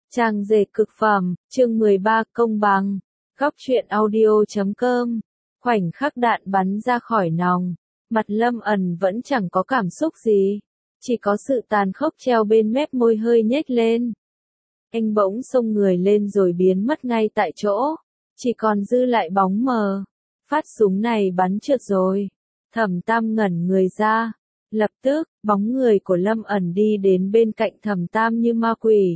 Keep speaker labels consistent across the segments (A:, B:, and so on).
A: Trang dệt cực phẩm, chương 13 công bằng. Góc truyện audio.com. Khoảnh khắc đạn bắn ra khỏi nòng, mặt Lâm ẩn vẫn chẳng có cảm xúc gì, chỉ có sự tàn khốc treo bên mép môi hơi nhếch lên. Anh bỗng xông người lên rồi biến mất ngay tại chỗ, chỉ còn dư lại bóng mờ. Phát súng này bắn trượt rồi. Thẩm Tam ngẩn người ra. Lập tức, bóng người của Lâm ẩn đi đến bên cạnh Thẩm Tam như ma quỷ.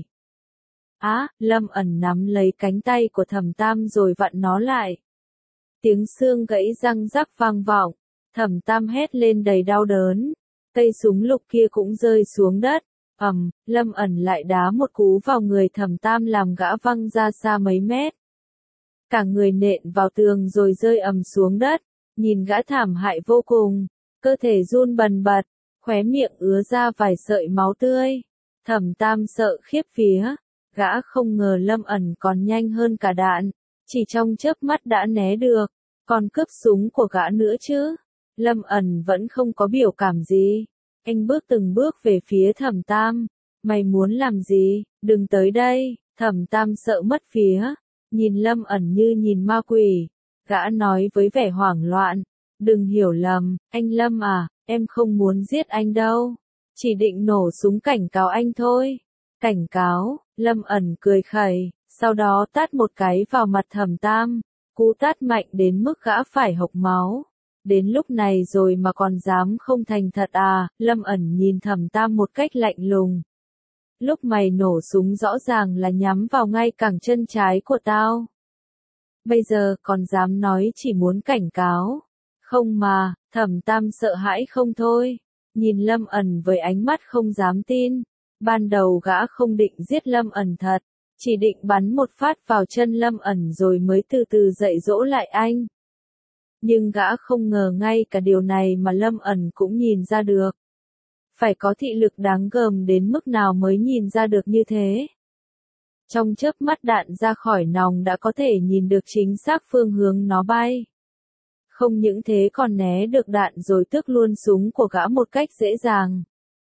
A: Lâm ẩn nắm lấy cánh tay của Thẩm Tam rồi vặn nó lại. Tiếng xương gãy răng rắc vang vọng, Thẩm Tam hét lên đầy đau đớn. Cây súng lục kia cũng rơi xuống đất. Lâm ẩn lại đá một cú vào người Thẩm Tam làm gã văng ra xa mấy mét. Cả người nện vào tường rồi rơi xuống đất, nhìn gã thảm hại vô cùng, cơ thể run bần bật, khóe miệng ứa ra vài sợi máu tươi. Thẩm Tam sợ khiếp vía, gã không ngờ Lâm ẩn còn nhanh hơn cả đạn, chỉ trong chớp mắt đã né được, còn cướp súng của gã nữa chứ. Lâm ẩn vẫn không có biểu cảm gì, anh bước từng bước về phía Thẩm Tam. Mày muốn làm gì, đừng tới đây. Thẩm Tam sợ mất vía, nhìn Lâm ẩn như nhìn ma quỷ, gã nói với vẻ hoảng loạn, đừng hiểu lầm, anh Lâm à, em không muốn giết anh đâu, chỉ định nổ súng cảnh cáo anh thôi. Cảnh cáo, Lâm ẩn cười khẩy, sau đó tát một cái vào mặt Thẩm Tam, cú tát mạnh đến mức gã phải hộc máu. Đến lúc này rồi mà còn dám không thành thật à? Lâm ẩn nhìn Thẩm Tam một cách lạnh lùng. Lúc mày nổ súng rõ ràng là nhắm vào ngay cẳng chân trái của tao. Bây giờ còn dám nói chỉ muốn cảnh cáo. Không mà, Thẩm Tam sợ hãi không thôi. Nhìn Lâm ẩn với ánh mắt không dám tin. Ban đầu gã không định giết Lâm ẩn thật, chỉ định bắn một phát vào chân Lâm ẩn rồi mới từ từ dạy dỗ lại anh. Nhưng gã không ngờ ngay cả điều này mà Lâm ẩn cũng nhìn ra được. Phải có thị lực đáng gờm đến mức nào mới nhìn ra được như thế. Trong chớp mắt đạn ra khỏi nòng đã có thể nhìn được chính xác phương hướng nó bay. Không những thế còn né được đạn rồi tước luôn súng của gã một cách dễ dàng.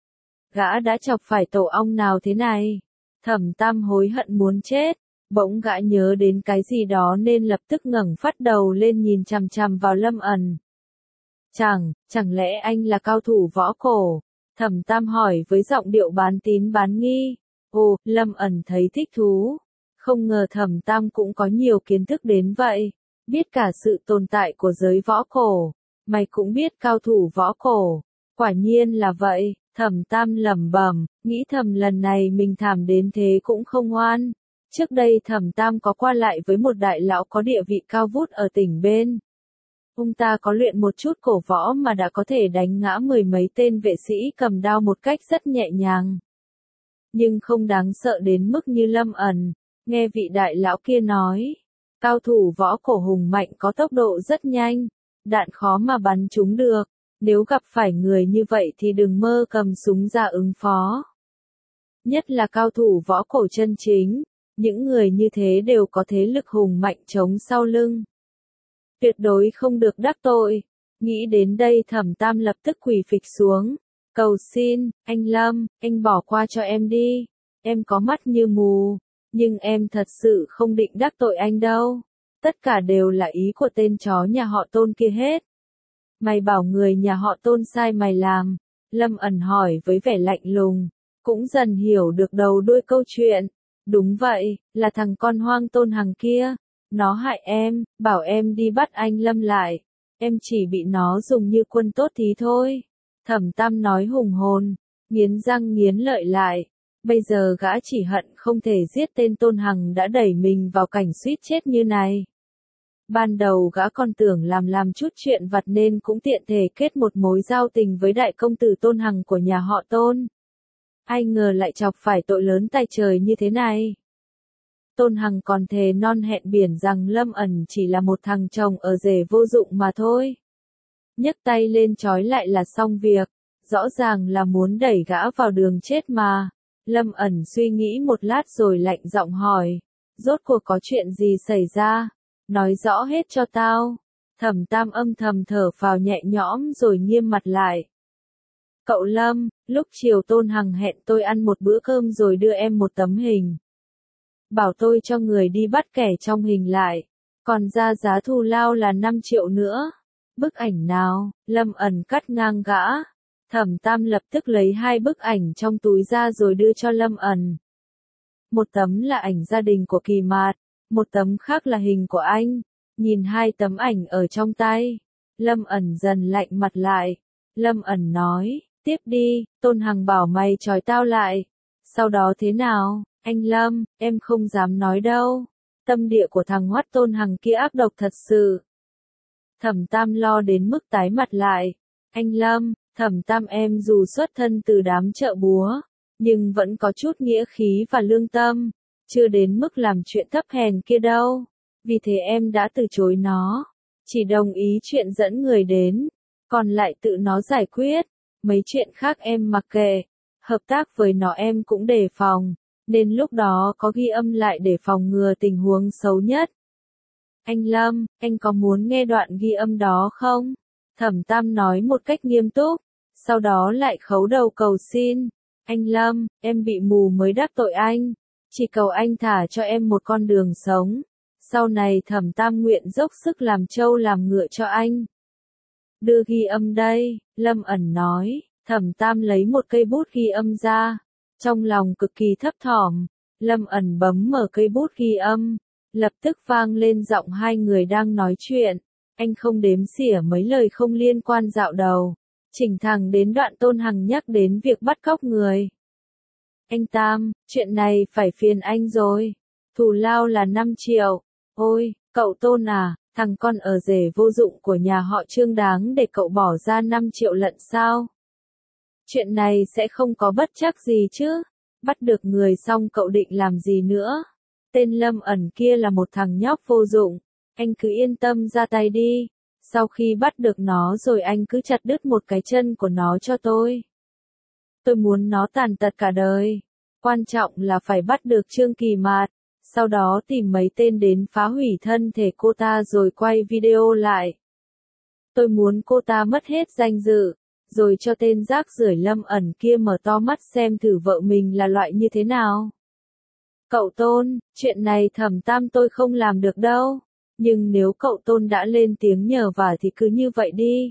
A: Gã đã chọc phải tổ ong nào thế này? Thẩm Tam hối hận muốn chết, bỗng gã nhớ đến cái gì đó nên lập tức ngẩng phát đầu lên nhìn chằm chằm vào Lâm ẩn. Chẳng lẽ anh là cao thủ võ cổ? Thẩm Tam hỏi với giọng điệu bán tín bán nghi. Ồ, Lâm ẩn thấy thích thú. Không ngờ Thẩm Tam cũng có nhiều kiến thức đến vậy. Biết cả sự tồn tại của giới võ cổ. Mày cũng biết cao thủ võ cổ. Quả nhiên là vậy. Thẩm Tam lẩm bẩm, nghĩ thầm lần này mình thảm đến thế cũng không oan. Trước đây Thẩm Tam có qua lại với một đại lão có địa vị cao vút ở tỉnh bên. Ông ta có luyện một chút cổ võ mà đã có thể đánh ngã mười mấy tên vệ sĩ cầm đao một cách rất nhẹ nhàng. Nhưng không đáng sợ đến mức như Lâm ẩn, nghe vị đại lão kia nói. Cao thủ võ cổ hùng mạnh có tốc độ rất nhanh, đạn khó mà bắn chúng được. Nếu gặp phải người như vậy thì đừng mơ cầm súng ra ứng phó. Nhất là cao thủ võ cổ chân chính, những người như thế đều có thế lực hùng mạnh chống sau lưng. Tuyệt đối không được đắc tội. Nghĩ đến đây Thẩm Tam lập tức quỳ phịch xuống. Cầu xin, anh Lâm, anh bỏ qua cho em đi. Em có mắt như mù, nhưng em thật sự không định đắc tội anh đâu. Tất cả đều là ý của tên chó nhà họ Tôn kia hết. Mày bảo người nhà họ Tôn sai mày làm. Lâm ẩn hỏi với vẻ lạnh lùng, cũng dần hiểu được đầu đuôi câu chuyện. Đúng vậy, là thằng con hoang Tôn Hằng kia. Nó hại em, bảo em đi bắt anh Lâm lại. Em chỉ bị nó dùng như quân tốt tí thôi. Thẩm Tam nói hùng hồn, nghiến răng nghiến lợi lại. Bây giờ gã chỉ hận không thể giết tên Tôn Hằng đã đẩy mình vào cảnh suýt chết như này. Ban đầu gã còn tưởng làm chút chuyện vặt nên cũng tiện thể kết một mối giao tình với đại công tử Tôn Hằng của nhà họ Tôn. Ai ngờ lại chọc phải tội lớn tay trời như thế này. Tôn Hằng còn thề non hẹn biển rằng Lâm ẩn chỉ là một thằng chồng ở rể vô dụng mà thôi. Nhấc tay lên trói lại là xong việc, rõ ràng là muốn đẩy gã vào đường chết mà. Lâm ẩn suy nghĩ một lát rồi lạnh giọng hỏi, rốt cuộc có chuyện gì xảy ra? Nói rõ hết cho tao. Thẩm Tam âm thầm thở phào nhẹ nhõm rồi nghiêm mặt lại. Cậu Lâm, lúc chiều Tôn Hằng hẹn tôi ăn một bữa cơm rồi đưa em một tấm hình. bảo tôi cho người đi bắt kẻ trong hình lại, còn ra giá thù lao là 5 triệu nữa. Bức ảnh nào? Lâm ẩn cắt ngang gã. Thẩm Tam lập tức lấy 2 bức ảnh trong túi ra rồi đưa cho Lâm ẩn. Một tấm là ảnh gia đình của Kỳ Mạt, một tấm khác là hình của anh. Nhìn 2 tấm ảnh ở trong tay, Lâm ẩn dần lạnh mặt lại. Lâm ẩn nói, tiếp đi, Tôn Hằng bảo mày trói tao lại. Sau đó thế nào? Anh Lâm, em không dám nói đâu. Tâm địa của thằng Hoắt Tôn Hằng kia ác độc thật sự. Thẩm Tam lo đến mức tái mặt lại. Anh Lâm, Thẩm Tam em dù xuất thân từ đám chợ búa, nhưng vẫn có chút nghĩa khí và lương tâm, chưa đến mức làm chuyện thấp hèn kia đâu. Vì thế em đã từ chối nó, chỉ đồng ý chuyện dẫn người đến, còn lại tự nó giải quyết. Mấy chuyện khác em mặc kệ, hợp tác với nó em cũng đề phòng, nên lúc đó có ghi âm lại để phòng ngừa tình huống xấu nhất. Anh Lâm, anh có muốn nghe đoạn ghi âm đó không? Thẩm Tam nói một cách nghiêm túc, sau đó lại khấu đầu cầu xin. Anh Lâm, em bị mù mới đắc tội anh, chỉ cầu anh thả cho em một con đường sống. Sau này Thẩm Tam nguyện dốc sức làm trâu làm ngựa cho anh. Đưa ghi âm đây, Lâm ẩn nói. Thẩm Tam lấy một cây bút ghi âm ra, trong lòng cực kỳ thấp thỏm. Lâm ẩn bấm mở cây bút ghi âm, lập tức vang lên giọng 2 người đang nói chuyện. Anh không đếm xỉa mấy lời không liên quan dạo đầu, chỉnh thẳng đến đoạn Tôn Hằng nhắc đến việc bắt cóc người. Anh Tam, chuyện này phải phiền anh rồi. Thù lao là 5 triệu. Ôi, cậu Tôn à, thằng con ở rể vô dụng của nhà họ Trương đáng để cậu bỏ ra 5 triệu lận sao? Chuyện này sẽ không có bất trắc gì chứ? Bắt được người xong cậu định làm gì nữa? Tên Lâm ẩn kia là một thằng nhóc vô dụng, anh cứ yên tâm ra tay đi. Sau khi bắt được nó rồi anh cứ chặt đứt một cái chân của nó cho tôi. Tôi muốn nó tàn tật cả đời. Quan trọng là phải bắt được Trương Kỳ Mạt, sau đó tìm mấy tên đến phá hủy thân thể cô ta rồi quay video lại. Tôi muốn cô ta mất hết danh dự, rồi cho tên rác rưởi Lâm ẩn kia mở to mắt xem thử vợ mình là loại như thế nào. Cậu Tôn, chuyện này Thẩm Tam tôi không làm được đâu, nhưng nếu cậu Tôn đã lên tiếng nhờ vả thì cứ như vậy đi.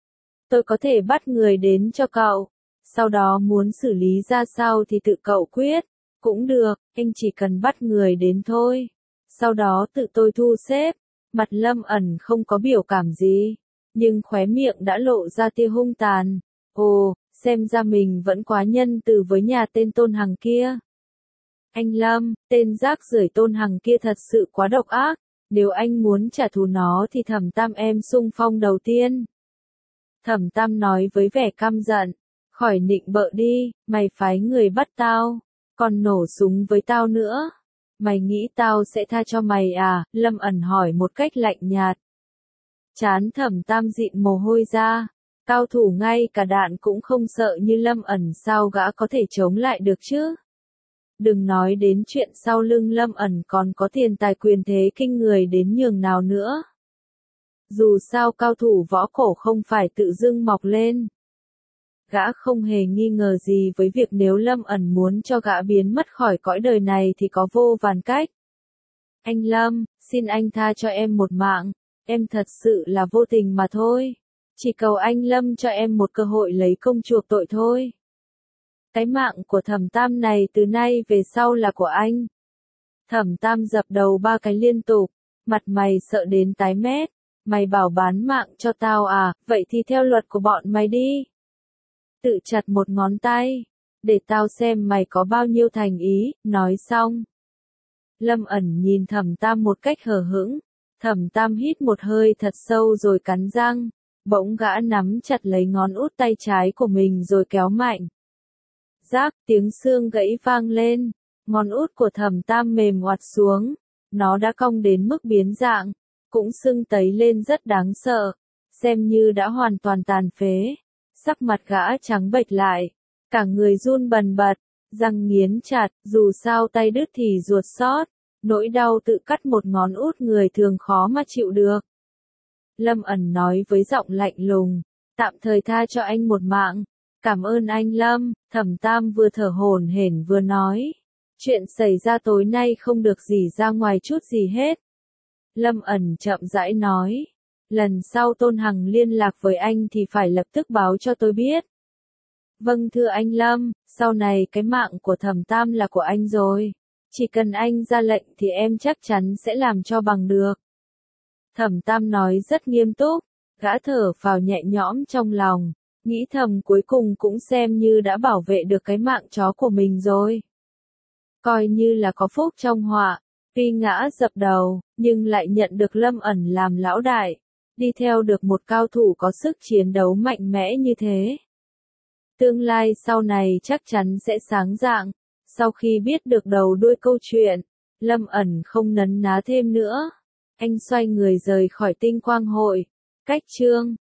A: Tôi có thể bắt người đến cho cậu, sau đó muốn xử lý ra sao thì tự cậu quyết, cũng được, anh chỉ cần bắt người đến thôi. Sau đó tự tôi thu xếp. Mặt Lâm ẩn không có biểu cảm gì, nhưng khóe miệng đã lộ ra tia hung tàn. Ồ, xem ra mình vẫn quá nhân từ với nhà tên Tôn Hằng kia. Anh Lâm, tên rác rưởi Tôn Hằng kia thật sự quá độc ác, nếu anh muốn trả thù nó thì Thẩm Tam em xung phong đầu tiên. Thẩm Tam nói với vẻ căm giận, khỏi nịnh bợ đi, mày phái người bắt tao, còn nổ súng với tao nữa. Mày nghĩ tao sẽ tha cho mày à? Lâm ẩn hỏi một cách lạnh nhạt. Trán Thẩm Tam dịn mồ hôi ra, cao thủ ngay cả đạn cũng không sợ như Lâm ẩn sao gã có thể chống lại được chứ? Đừng nói đến chuyện sau lưng Lâm ẩn còn có tiền tài quyền thế kinh người đến nhường nào nữa. Dù sao cao thủ võ cổ không phải tự dưng mọc lên. Gã không hề nghi ngờ gì với việc nếu Lâm ẩn muốn cho gã biến mất khỏi cõi đời này thì có vô vàn cách. Anh Lâm, xin anh tha cho em một mạng, em thật sự là vô tình mà thôi. Chỉ cầu anh Lâm cho em một cơ hội lấy công chuộc tội thôi. Cái mạng của Thẩm Tam này từ nay về sau là của anh. Thẩm Tam dập đầu 3 cái liên tục, mặt mày sợ đến tái mét. Mày bảo bán mạng cho tao à, vậy thì theo luật của bọn mày đi. Tự chặt một ngón tay, để tao xem mày có bao nhiêu thành ý. Nói xong, Lâm ẩn nhìn Thẩm Tam một cách hờ hững. Thẩm Tam hít một hơi thật sâu rồi cắn răng, bỗng gã nắm chặt lấy ngón út tay trái của mình rồi kéo mạnh. Rác, tiếng xương gãy vang lên, ngón út của Thẩm Tam mềm oặt xuống, nó đã cong đến mức biến dạng, cũng sưng tấy lên rất đáng sợ, xem như đã hoàn toàn tàn phế. Sắc mặt gã trắng bệch lại, cả người run bần bật, răng nghiến chặt, dù sao tay đứt thì ruột xót, nỗi đau tự cắt một ngón út người thường khó mà chịu được. Lâm ẩn nói với giọng lạnh lùng, tạm thời tha cho anh một mạng. Cảm ơn anh Lâm. Thẩm Tam vừa thở hổn hển vừa nói. Chuyện xảy ra tối nay không được gì ra ngoài chút gì hết. Lâm ẩn chậm rãi nói. Lần sau Tôn Hằng liên lạc với anh thì phải lập tức báo cho tôi biết. Vâng thưa anh Lâm, sau này cái mạng của Thẩm Tam là của anh rồi. Chỉ cần anh ra lệnh thì em chắc chắn sẽ làm cho bằng được. Thẩm Tam nói rất nghiêm túc, gã thở phào nhẹ nhõm trong lòng, nghĩ thầm cuối cùng cũng xem như đã bảo vệ được cái mạng chó của mình rồi. Coi như là có phúc trong họa, tuy ngã dập đầu, nhưng lại nhận được Lâm ẩn làm lão đại, đi theo được một cao thủ có sức chiến đấu mạnh mẽ như thế. Tương lai sau này chắc chắn sẽ sáng rạng. Sau khi biết được đầu đuôi câu chuyện, Lâm ẩn không nấn ná thêm nữa. Anh xoay người rời khỏi Tinh Quang Hội. Cách chương